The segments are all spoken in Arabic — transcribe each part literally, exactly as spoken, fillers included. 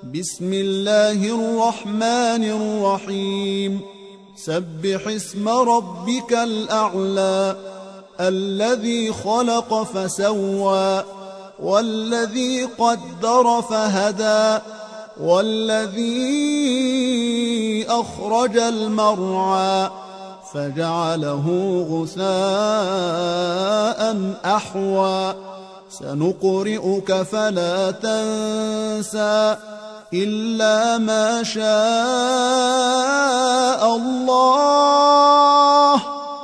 بسم الله الرحمن الرحيم سبح اسم ربك الأعلى الذي خلق فسوى والذي قدر فهدى والذي أخرج المرعى فجعله غثاء أحوى سنقرئك فلا تنسى إلا ما شاء الله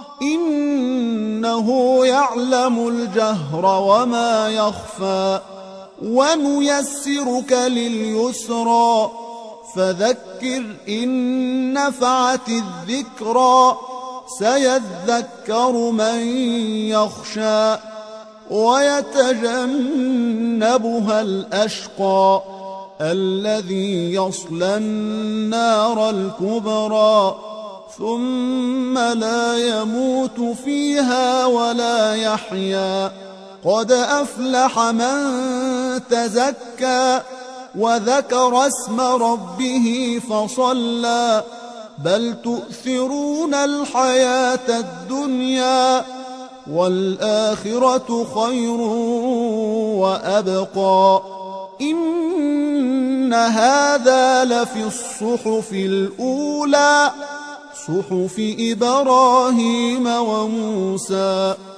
إنه يعلم الجهر وما يخفى ونيسرك لليسرى فذكر إن نفعت الذكرى سيذكر من يخشى ويتجنبها الأشقى الذي يصلى النار الكبرى ثم لا يموت فيها ولا يحيا قد أفلح من تزكى وذكر اسم ربه فصلى بل تؤثرون الحياة الدنيا والآخرة خير وأبقى إن هذا لفي الصحف الأولى صحف إبراهيم وموسى.